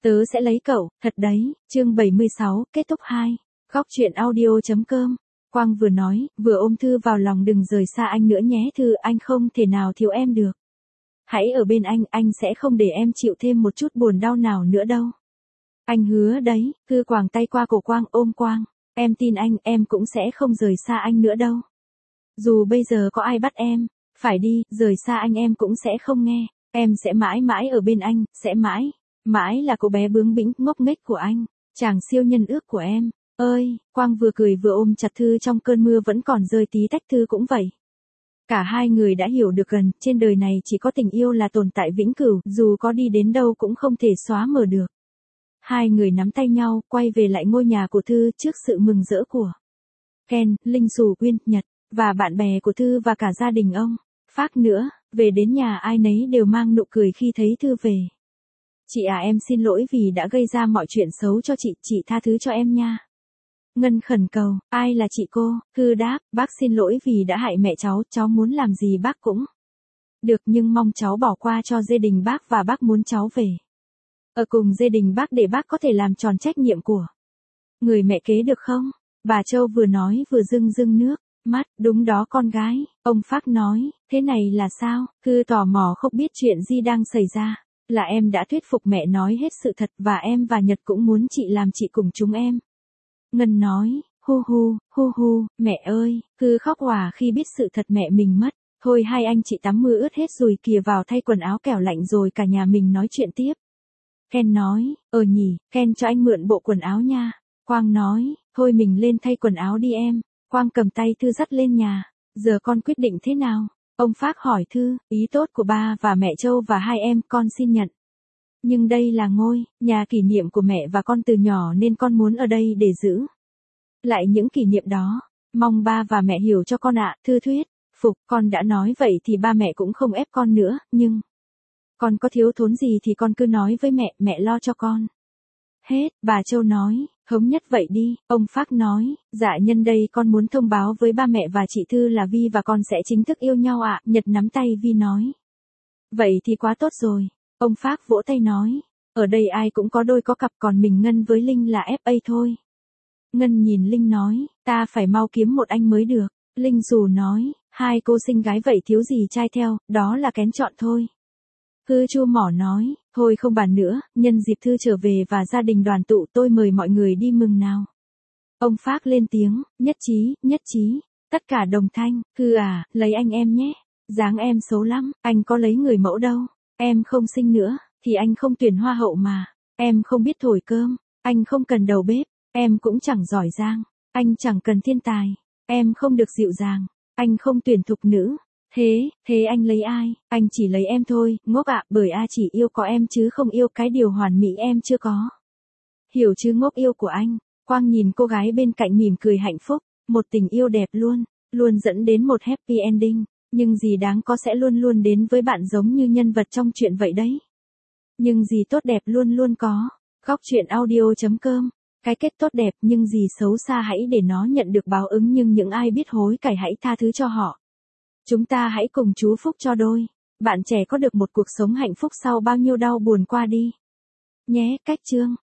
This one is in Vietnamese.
Tớ sẽ lấy cậu, thật đấy, chương 76, kết thúc 2. Góc truyện audio.com. Quang vừa nói, vừa ôm Thư vào lòng, đừng rời xa anh nữa nhé Thư, anh không thể nào thiếu em được. Hãy ở bên anh sẽ không để em chịu thêm một chút buồn đau nào nữa đâu. Anh hứa đấy, Thư quàng tay qua cổ Quang, ôm Quang. Em tin anh, em cũng sẽ không rời xa anh nữa đâu. Dù bây giờ có ai bắt em, phải đi, rời xa anh em cũng sẽ không nghe. Em sẽ mãi mãi ở bên anh, sẽ mãi, mãi là cô bé bướng bỉnh, ngốc nghếch của anh, chàng siêu nhân ước của em. Ơi, Quang vừa cười vừa ôm chặt Thư trong cơn mưa vẫn còn rơi tí tách, Thư cũng vậy. Cả hai người đã hiểu được gần, trên đời này chỉ có tình yêu là tồn tại vĩnh cửu, dù có đi đến đâu cũng không thể xóa mờ được. Hai người nắm tay nhau, quay về lại ngôi nhà của Thư trước sự mừng rỡ của Ken, Linh Sù Quyên, Nhật, và bạn bè của Thư và cả gia đình ông Phác nữa. Về đến nhà ai nấy đều mang nụ cười khi thấy Thư về. Chị à, em xin lỗi vì đã gây ra mọi chuyện xấu cho chị tha thứ cho em nha. Ngân khẩn cầu, ai là chị cô? Thư đáp, bác xin lỗi vì đã hại mẹ cháu muốn làm gì bác cũng được, nhưng mong cháu bỏ qua cho gia đình bác và bác muốn cháu về ở cùng gia đình bác để bác có thể làm tròn trách nhiệm của người mẹ kế được không? Bà Châu vừa nói vừa rưng rưng nước mắt, đúng đó con gái, ông Phác nói, thế này là sao? Thư tò mò không biết chuyện gì đang xảy ra. Là em đã thuyết phục mẹ nói hết sự thật và em và Nhật cũng muốn chị làm chị cùng chúng em. Ngân nói, hu, mẹ ơi, Thư khóc òa khi biết sự thật mẹ mình mất. Thôi hai anh chị tắm mưa ướt hết rồi kìa, vào thay quần áo kẻo lạnh rồi cả nhà mình nói chuyện tiếp. Ken nói, nhỉ, Ken cho anh mượn bộ quần áo nha. Quang nói, thôi mình lên thay quần áo đi em. Quang cầm tay Thư dắt lên nhà. Giờ con quyết định thế nào? Ông Phác hỏi Thư, ý tốt của ba và mẹ Châu và hai em con xin nhận. Nhưng đây là ngôi nhà kỷ niệm của mẹ và con từ nhỏ nên con muốn ở đây để giữ lại những kỷ niệm đó. Mong ba và mẹ hiểu cho con ạ. Thư thuyết phục, con đã nói vậy thì ba mẹ cũng không ép con nữa, nhưng con có thiếu thốn gì thì con cứ nói với mẹ lo cho con. Hết, bà Châu nói, thống nhất vậy đi. Ông Phác nói, dạ nhân đây con muốn thông báo với ba mẹ và chị Thư là Vi và con sẽ chính thức yêu nhau ạ. Nhật nắm tay Vi nói, vậy thì quá tốt rồi. Ông Phác vỗ tay nói, ở đây ai cũng có đôi có cặp, còn mình Ngân với Linh là FA thôi. Ngân nhìn Linh nói, ta phải mau kiếm một anh mới được. Linh dù nói, hai cô xinh gái vậy thiếu gì trai theo, đó là kén chọn thôi. Thư Chu Mỏ nói, thôi không bàn nữa, nhân dịp Thư trở về và gia đình đoàn tụ tôi mời mọi người đi mừng nào. Ông Phác lên tiếng, nhất trí, tất cả đồng thanh, Thư à, lấy anh em nhé, dáng em xấu lắm, anh có lấy người mẫu đâu, em không xinh nữa, thì anh không tuyển hoa hậu mà, em không biết thổi cơm, anh không cần đầu bếp, em cũng chẳng giỏi giang, anh chẳng cần thiên tài, em không được dịu dàng, anh không tuyển thục nữ. Thế anh lấy ai? Anh chỉ lấy em thôi, ngốc ạ, bởi A chỉ yêu có em chứ không yêu cái điều hoàn mỹ em chưa có. Hiểu chứ ngốc yêu của anh. Quang nhìn cô gái bên cạnh mỉm cười hạnh phúc, một tình yêu đẹp luôn dẫn đến một happy ending, nhưng gì đáng có sẽ luôn đến với bạn giống như nhân vật trong chuyện vậy đấy. Nhưng gì tốt đẹp luôn có. Góc truyện audio.com. Cái kết tốt đẹp, nhưng gì xấu xa hãy để nó nhận được báo ứng, nhưng những ai biết hối cải hãy tha thứ cho họ. Chúng ta hãy cùng chú phúc cho đôi bạn trẻ có được một cuộc sống hạnh phúc sau bao nhiêu đau buồn qua đi. Nhé, cách chương.